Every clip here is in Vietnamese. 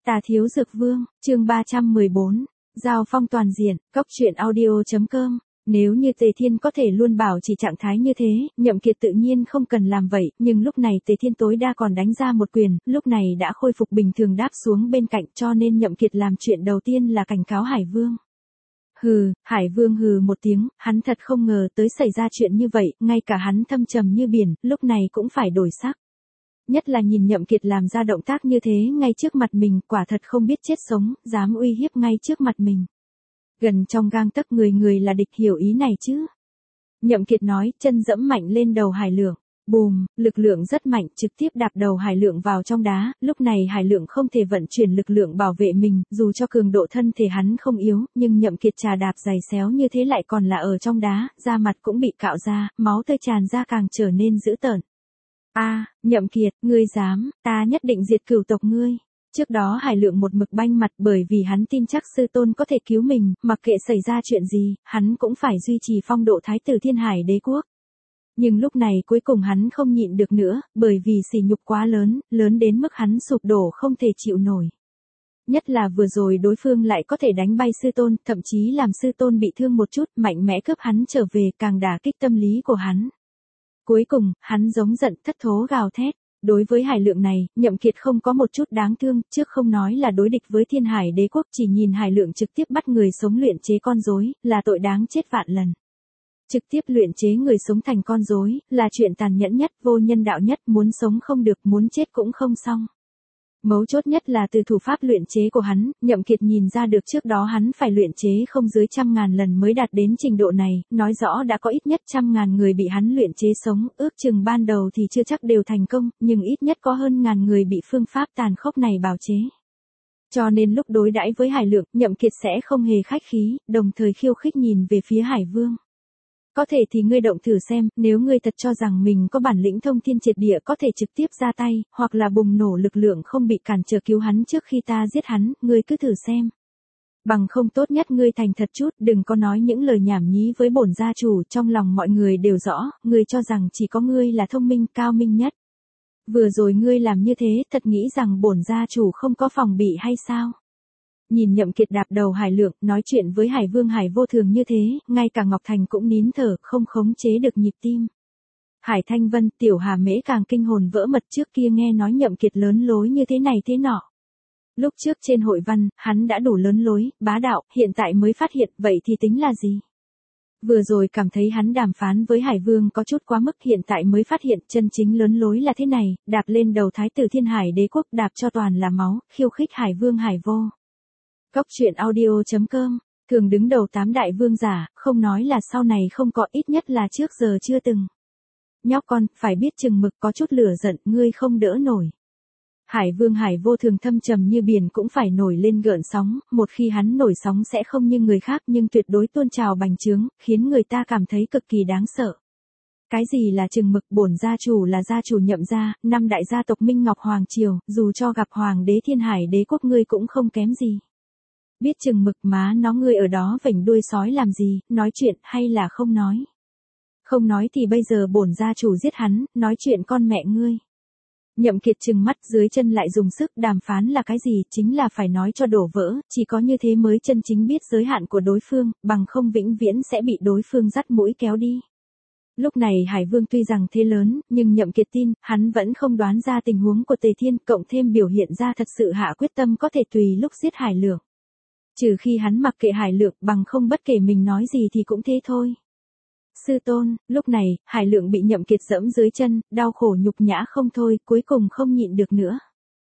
Tà Thiếu Dược Vương, chương 314, Giao phong toàn diện, cóc truyện audio.com. Nếu như Tề Thiên có thể luôn bảo trì trạng thái như thế, Nhậm Kiệt tự nhiên không cần làm vậy, nhưng lúc này Tề Thiên tối đa còn đánh ra một quyền, lúc này đã khôi phục bình thường đáp xuống bên cạnh, cho nên Nhậm Kiệt làm chuyện đầu tiên là cảnh cáo Hải Vương. Hừ, Hải Vương hừ một tiếng, hắn thật không ngờ tới xảy ra chuyện như vậy, ngay cả hắn thâm trầm như biển, lúc này cũng phải đổi sắc. Nhất là nhìn Nhậm Kiệt làm ra động tác như thế ngay trước mặt mình, quả thật không biết chết sống, dám uy hiếp ngay trước mặt mình. Gần trong gang tấc người là địch, hiểu ý này chứ? Nhậm Kiệt nói, chân dẫm mạnh lên đầu Hải Lượng. Bùm, lực lượng rất mạnh, trực tiếp đạp đầu Hải Lượng vào trong đá, lúc này Hải Lượng không thể vận chuyển lực lượng bảo vệ mình, dù cho cường độ thân thể hắn không yếu, nhưng Nhậm Kiệt trà đạp giày xéo như thế lại còn là ở trong đá, da mặt cũng bị cạo ra, máu tươi tràn ra càng trở nên dữ tợn. Nhậm Kiệt, ngươi dám, ta nhất định diệt cửu tộc ngươi. Trước đó Hải Lượng một mực banh mặt bởi vì hắn tin chắc sư tôn có thể cứu mình, mặc kệ xảy ra chuyện gì, hắn cũng phải duy trì phong độ thái tử Thiên Hải Đế quốc. Nhưng lúc này cuối cùng hắn không nhịn được nữa, bởi vì sỉ nhục quá lớn, lớn đến mức hắn sụp đổ không thể chịu nổi. Nhất là vừa rồi đối phương lại có thể đánh bay sư tôn, thậm chí làm sư tôn bị thương một chút, mạnh mẽ cướp hắn trở về, càng đả kích tâm lý của hắn. Cuối cùng, hắn giống giận thất thố gào thét. Đối với Hải Lượng này, Nhậm Kiệt không có một chút đáng thương, trước không nói là đối địch với Thiên Hải Đế quốc, chỉ nhìn Hải Lượng trực tiếp bắt người sống luyện chế con rối, là tội đáng chết vạn lần. Trực tiếp luyện chế người sống thành con rối, là chuyện tàn nhẫn nhất, vô nhân đạo nhất, muốn sống không được, muốn chết cũng không xong. Mấu chốt nhất là từ thủ pháp luyện chế của hắn, Nhậm Kiệt nhìn ra được trước đó hắn phải luyện chế không dưới 100.000 lần mới đạt đến trình độ này, nói rõ đã có ít nhất 100.000 người bị hắn luyện chế sống, ước chừng ban đầu thì chưa chắc đều thành công, nhưng ít nhất có hơn 1.000 người bị phương pháp tàn khốc này bào chế. Cho nên lúc đối đãi với Hải Lượng, Nhậm Kiệt sẽ không hề khách khí, đồng thời khiêu khích nhìn về phía Hải Vương. Có thể thì ngươi động thử xem, nếu ngươi thật cho rằng mình có bản lĩnh thông thiên triệt địa có thể trực tiếp ra tay, hoặc là bùng nổ lực lượng không bị cản trở cứu hắn trước khi ta giết hắn, ngươi cứ thử xem. Bằng không tốt nhất ngươi thành thật chút, đừng có nói những lời nhảm nhí với bổn gia chủ, trong lòng mọi người đều rõ, ngươi cho rằng chỉ có ngươi là thông minh cao minh nhất. Vừa rồi ngươi làm như thế, thật nghĩ rằng bổn gia chủ không có phòng bị hay sao? Nhìn Nhậm Kiệt đạp đầu Hải Lượng, nói chuyện với Hải Vương Hải Vô Thường như thế, ngay cả Ngọc Thành cũng nín thở, không khống chế được nhịp tim. Hải Thanh Vân, Tiểu Hà Mễ càng kinh hồn vỡ mật, trước kia nghe nói Nhậm Kiệt lớn lối như thế này thế nọ. Lúc trước trên hội văn, hắn đã đủ lớn lối, bá đạo, hiện tại mới phát hiện, vậy thì tính là gì? Vừa rồi cảm thấy hắn đàm phán với Hải Vương có chút quá mức, hiện tại mới phát hiện chân chính lớn lối là thế này, đạp lên đầu thái tử Thiên Hải Đế quốc, đạp cho toàn là máu, khiêu khích Hải Vương Hải Vô. Cóc truyện audio.com, thường đứng đầu 8 đại vương giả, không nói là sau này không có, ít nhất là trước giờ chưa từng. Nhóc con, phải biết chừng mực, có chút lửa giận, ngươi không đỡ nổi. Hải Vương Hải Vô Thường thâm trầm như biển cũng phải nổi lên gợn sóng, một khi hắn nổi sóng sẽ không như người khác nhưng tuyệt đối tuôn trào bành trướng, khiến người ta cảm thấy cực kỳ đáng sợ. Cái gì là chừng mực? Bổn gia chủ là gia chủ Nhậm gia, 5 đại gia tộc Minh Ngọc Hoàng Triều, dù cho gặp Hoàng đế Thiên Hải Đế quốc ngươi cũng không kém gì. Biết chừng mực má nó, ngươi ở đó vểnh đuôi sói làm gì, nói chuyện hay là không nói? Không nói thì bây giờ bổn gia chủ giết hắn, nói chuyện con mẹ ngươi. Nhậm Kiệt trừng mắt, dưới chân lại dùng sức, đàm phán là cái gì, chính là phải nói cho đổ vỡ, chỉ có như thế mới chân chính biết giới hạn của đối phương, bằng không vĩnh viễn sẽ bị đối phương dắt mũi kéo đi. Lúc này Hải Vương tuy rằng thế lớn, nhưng Nhậm Kiệt tin, hắn vẫn không đoán ra tình huống của Tề Thiên, cộng thêm biểu hiện ra thật sự hạ quyết tâm có thể tùy lúc giết Hải Lượng. Trừ khi hắn mặc kệ Hải Lượng, bằng không bất kể mình nói gì thì cũng thế thôi. Sư tôn, lúc này, Hải Lượng bị Nhậm Kiệt dẫm dưới chân, đau khổ nhục nhã không thôi, cuối cùng không nhịn được nữa.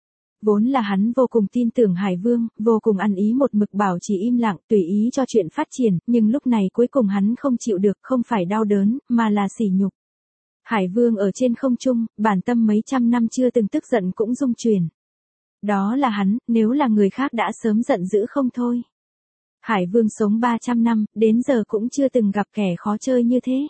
Vốn là hắn vô cùng tin tưởng Hải Vương, vô cùng ăn ý một mực bảo trì im lặng, tùy ý cho chuyện phát triển, nhưng lúc này cuối cùng hắn không chịu được, không phải đau đớn, mà là sỉ nhục. Hải Vương ở trên không trung, bản tâm mấy trăm năm chưa từng tức giận cũng rung chuyển. Đó là hắn, nếu là người khác đã sớm giận dữ không thôi. Hải Vương sống 300 năm, đến giờ cũng chưa từng gặp kẻ khó chơi như thế.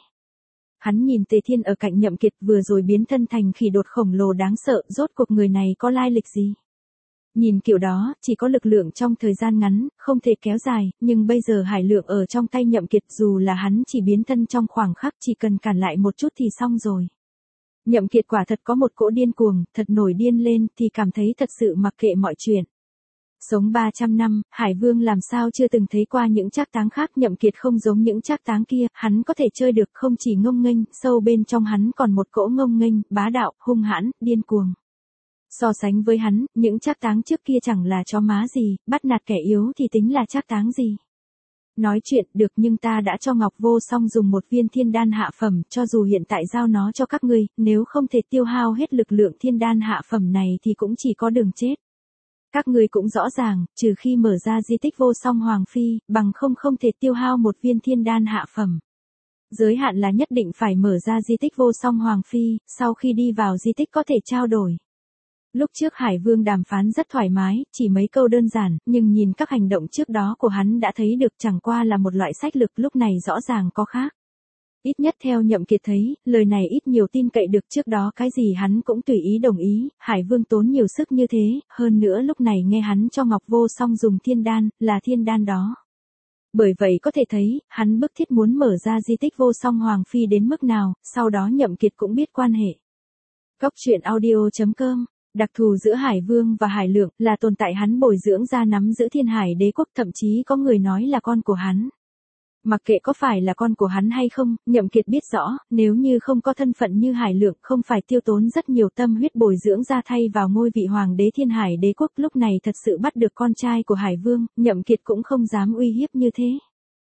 Hắn nhìn Tề Thiên ở cạnh Nhậm Kiệt vừa rồi biến thân thành khỉ đột khổng lồ đáng sợ, rốt cuộc người này có lai lịch gì? Nhìn kiểu đó, chỉ có lực lượng trong thời gian ngắn, không thể kéo dài, nhưng bây giờ Hải Lượng ở trong tay Nhậm Kiệt, dù là hắn chỉ biến thân trong khoảng khắc, chỉ cần cản lại một chút thì xong rồi. Nhậm Kiệt quả thật có một cỗ điên cuồng, thật nổi điên lên thì cảm thấy thật sự mặc kệ mọi chuyện. Sống 300 năm, Hải Vương làm sao chưa từng thấy qua những trác táng khác. Nhậm Kiệt không giống những trác táng kia, hắn có thể chơi được, không chỉ ngông nghênh, sâu bên trong hắn còn một cỗ ngông nghênh, bá đạo, hung hãn, điên cuồng. So sánh với hắn, những trác táng trước kia chẳng là chó má gì, bắt nạt kẻ yếu thì tính là trác táng gì. Nói chuyện được, nhưng ta đã cho Ngọc Vô Song dùng một viên thiên đan hạ phẩm, cho dù hiện tại giao nó cho các ngươi, nếu không thể tiêu hao hết lực lượng thiên đan hạ phẩm này thì cũng chỉ có đường chết. Các ngươi cũng rõ ràng, trừ khi mở ra di tích Vô Song Hoàng Phi, bằng không thể tiêu hao một viên thiên đan hạ phẩm. Giới hạn là nhất định phải mở ra di tích Vô Song Hoàng Phi, sau khi đi vào di tích có thể trao đổi. Lúc trước Hải Vương đàm phán rất thoải mái, chỉ mấy câu đơn giản, nhưng nhìn các hành động trước đó của hắn đã thấy được chẳng qua là một loại sách lược, lúc này rõ ràng có khác. Ít nhất theo Nhậm Kiệt thấy, lời này ít nhiều tin cậy được, trước đó cái gì hắn cũng tùy ý đồng ý, Hải Vương tốn nhiều sức như thế, hơn nữa lúc này nghe hắn cho Ngọc Vô Song dùng thiên đan, là thiên đan đó. Bởi vậy có thể thấy, hắn bức thiết muốn mở ra di tích Vô Song Hoàng Phi đến mức nào, sau đó Nhậm Kiệt cũng biết quan hệ. Cốc truyện audio.com. Đặc thù giữa Hải Vương và Hải Lượng là tồn tại hắn bồi dưỡng ra nắm giữ Thiên Hải Đế quốc, thậm chí có người nói là con của hắn. Mặc kệ có phải là con của hắn hay không, Nhậm Kiệt biết rõ, nếu như không có thân phận như Hải Lượng, không phải tiêu tốn rất nhiều tâm huyết bồi dưỡng ra thay vào ngôi vị hoàng đế Thiên Hải Đế quốc, lúc này thật sự bắt được con trai của Hải Vương, Nhậm Kiệt cũng không dám uy hiếp như thế.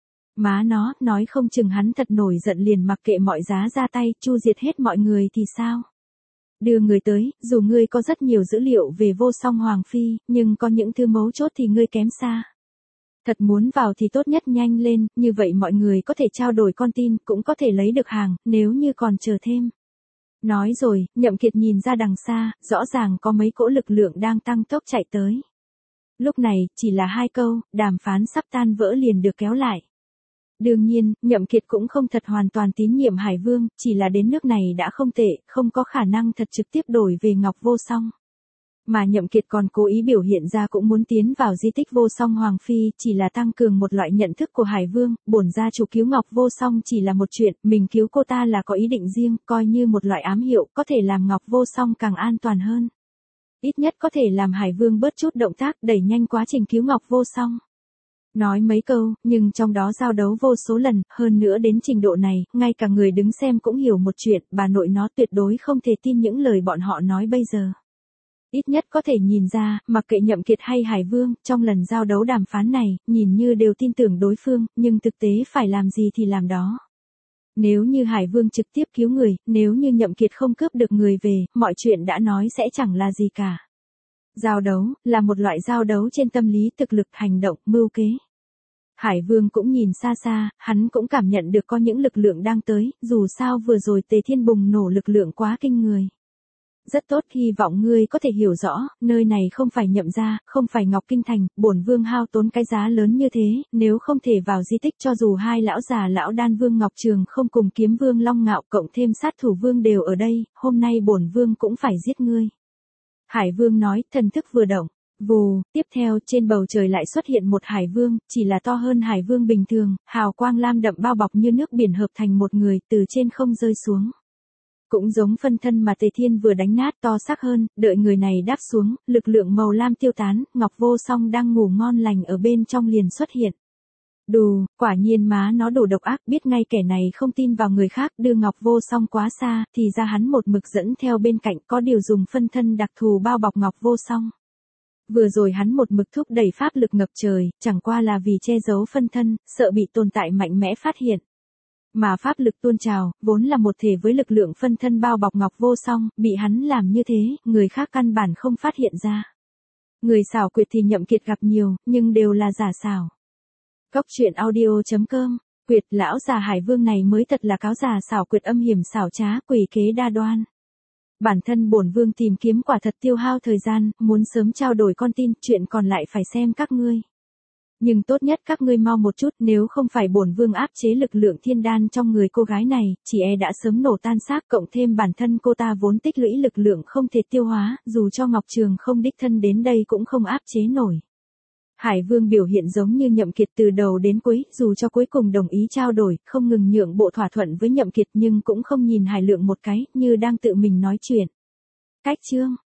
Má nó, nói không chừng hắn thật nổi giận liền mặc kệ mọi giá ra tay, chu diệt hết mọi người thì sao? Đưa người tới, dù ngươi có rất nhiều dữ liệu về Vô Song Hoàng Phi, nhưng có những thứ mấu chốt thì ngươi kém xa. Thật muốn vào thì tốt nhất nhanh lên, như vậy mọi người có thể trao đổi con tin, cũng có thể lấy được hàng, nếu như còn chờ thêm. Nói rồi, Nhậm Kiệt nhìn ra đằng xa, rõ ràng có mấy cỗ lực lượng đang tăng tốc chạy tới. Lúc này, chỉ là 2 câu, đàm phán sắp tan vỡ liền được kéo lại. Đương nhiên, Nhậm Kiệt cũng không thật hoàn toàn tín nhiệm Hải Vương, chỉ là đến nước này đã không tệ, không có khả năng thật trực tiếp đổi về Ngọc Vô Song. Mà Nhậm Kiệt còn cố ý biểu hiện ra cũng muốn tiến vào di tích Vô Song Hoàng Phi, chỉ là tăng cường một loại nhận thức của Hải Vương, bổn gia chủ cứu Ngọc Vô Song chỉ là một chuyện, mình cứu cô ta là có ý định riêng, coi như một loại ám hiệu, có thể làm Ngọc Vô Song càng an toàn hơn. Ít nhất có thể làm Hải Vương bớt chút động tác, đẩy nhanh quá trình cứu Ngọc Vô Song. Nói mấy câu, nhưng trong đó giao đấu vô số lần, hơn nữa đến trình độ này, ngay cả người đứng xem cũng hiểu một chuyện, bà nội nó tuyệt đối không thể tin những lời bọn họ nói bây giờ. Ít nhất có thể nhìn ra, mặc kệ Nhậm Kiệt hay Hải Vương, trong lần giao đấu đàm phán này, nhìn như đều tin tưởng đối phương, nhưng thực tế phải làm gì thì làm đó. Nếu như Hải Vương trực tiếp cứu người, nếu như Nhậm Kiệt không cướp được người về, mọi chuyện đã nói sẽ chẳng là gì cả. Giao đấu, là một loại giao đấu trên tâm lý, thực lực, hành động, mưu kế. Hải Vương cũng nhìn xa xa, hắn cũng cảm nhận được có những lực lượng đang tới, dù sao vừa rồi Tề Thiên bùng nổ lực lượng quá kinh người. Rất tốt, hy vọng ngươi có thể hiểu rõ, nơi này không phải Nhậm gia, không phải Ngọc Kinh Thành, bổn vương hao tốn cái giá lớn như thế, nếu không thể vào di tích cho dù hai lão già lão đan vương Ngọc Trường không cùng kiếm vương Long Ngạo cộng thêm sát thủ vương đều ở đây, hôm nay bổn vương cũng phải giết ngươi. Hải Vương nói, thần thức vừa động. Vù, tiếp theo trên bầu trời lại xuất hiện một Hải Vương, chỉ là to hơn Hải Vương bình thường, hào quang lam đậm bao bọc như nước biển hợp thành một người, từ trên không rơi xuống. Cũng giống phân thân mà Tề Thiên vừa đánh nát, to xác hơn, đợi người này đáp xuống, lực lượng màu lam tiêu tán, Ngọc Vô Song đang ngủ ngon lành ở bên trong liền xuất hiện. Đù, quả nhiên má nó đủ độc ác, biết ngay kẻ này không tin vào người khác, đưa Ngọc Vô Song quá xa, thì ra hắn một mực dẫn theo bên cạnh, có điều dùng phân thân đặc thù bao bọc Ngọc Vô Song. Vừa rồi hắn một mực thúc đẩy pháp lực ngập trời, chẳng qua là vì che giấu phân thân, sợ bị tồn tại mạnh mẽ phát hiện. Mà pháp lực tuôn trào, vốn là một thể với lực lượng phân thân bao bọc Ngọc Vô Song, bị hắn làm như thế, người khác căn bản không phát hiện ra. Người xảo quyệt thì Nhậm Kiệt gặp nhiều, nhưng đều là giả xảo. Cốc truyện audio.com, quyệt lão già Hải Vương này mới thật là cáo già xảo quyệt, âm hiểm xảo trá, quỷ kế đa đoan. Bản thân bổn vương tìm kiếm quả thật tiêu hao thời gian, muốn sớm trao đổi con tin, chuyện còn lại phải xem các ngươi. Nhưng tốt nhất các ngươi mau một chút, nếu không phải bổn vương áp chế lực lượng thiên đan trong người cô gái này, chỉ e đã sớm nổ tan xác, cộng thêm bản thân cô ta vốn tích lũy lực lượng không thể tiêu hóa, dù cho Ngọc Trường không đích thân đến đây cũng không áp chế nổi. Hải Vương biểu hiện giống như Nhậm Kiệt từ đầu đến cuối, dù cho cuối cùng đồng ý trao đổi, không ngừng nhượng bộ thỏa thuận với Nhậm Kiệt nhưng cũng không nhìn Hải Lượng một cái, như đang tự mình nói chuyện. Cách chương